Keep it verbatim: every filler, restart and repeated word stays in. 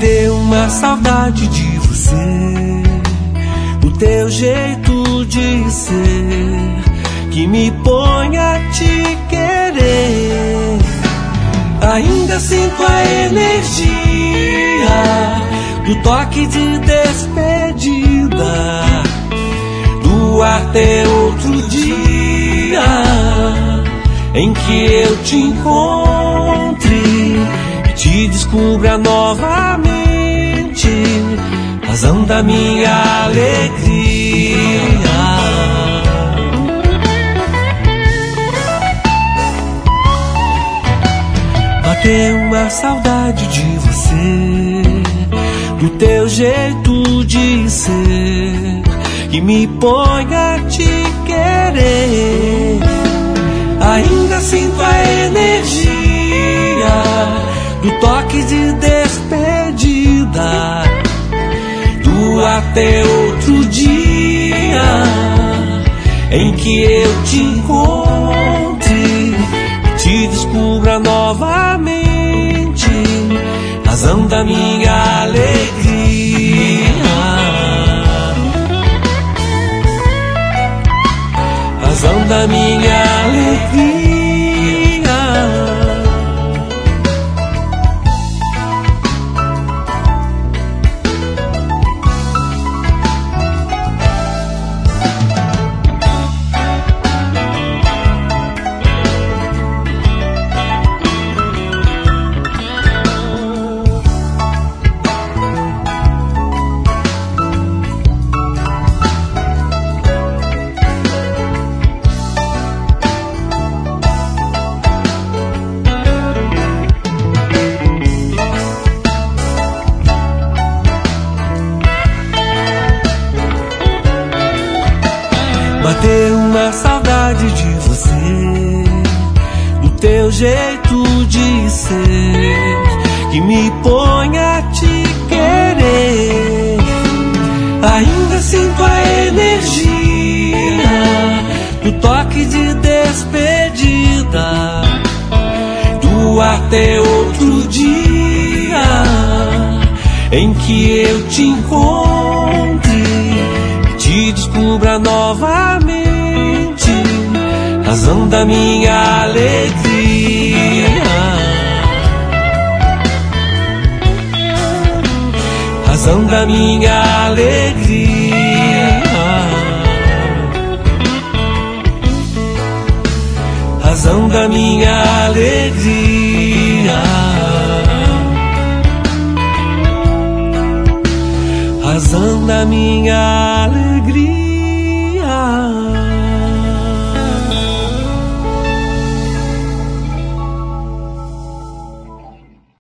Bateu uma saudade de você, do teu jeito de ser, que me põe a te querer. Ainda sinto a energia do toque de despedida, do até outro dia em que eu te encontre e te descubra novamente, razão da minha alegria. Bateu uma saudade de você, do teu jeito de ser, que me põe a te querer. Ainda sinto a energia do toque de despedida, do até outro dia em que eu te encontre e te descubra novamente, razão da minha alegria, razão da minha alegria. Bateu uma saudade de você, do teu jeito de ser, que me põe a te querer. Ainda sinto a energia do toque de despedida, do até outro dia em que eu te encontre, te descubra novamente, razão da minha alegria, razão da minha alegria, razão da minha alegria, razão da minha alegria.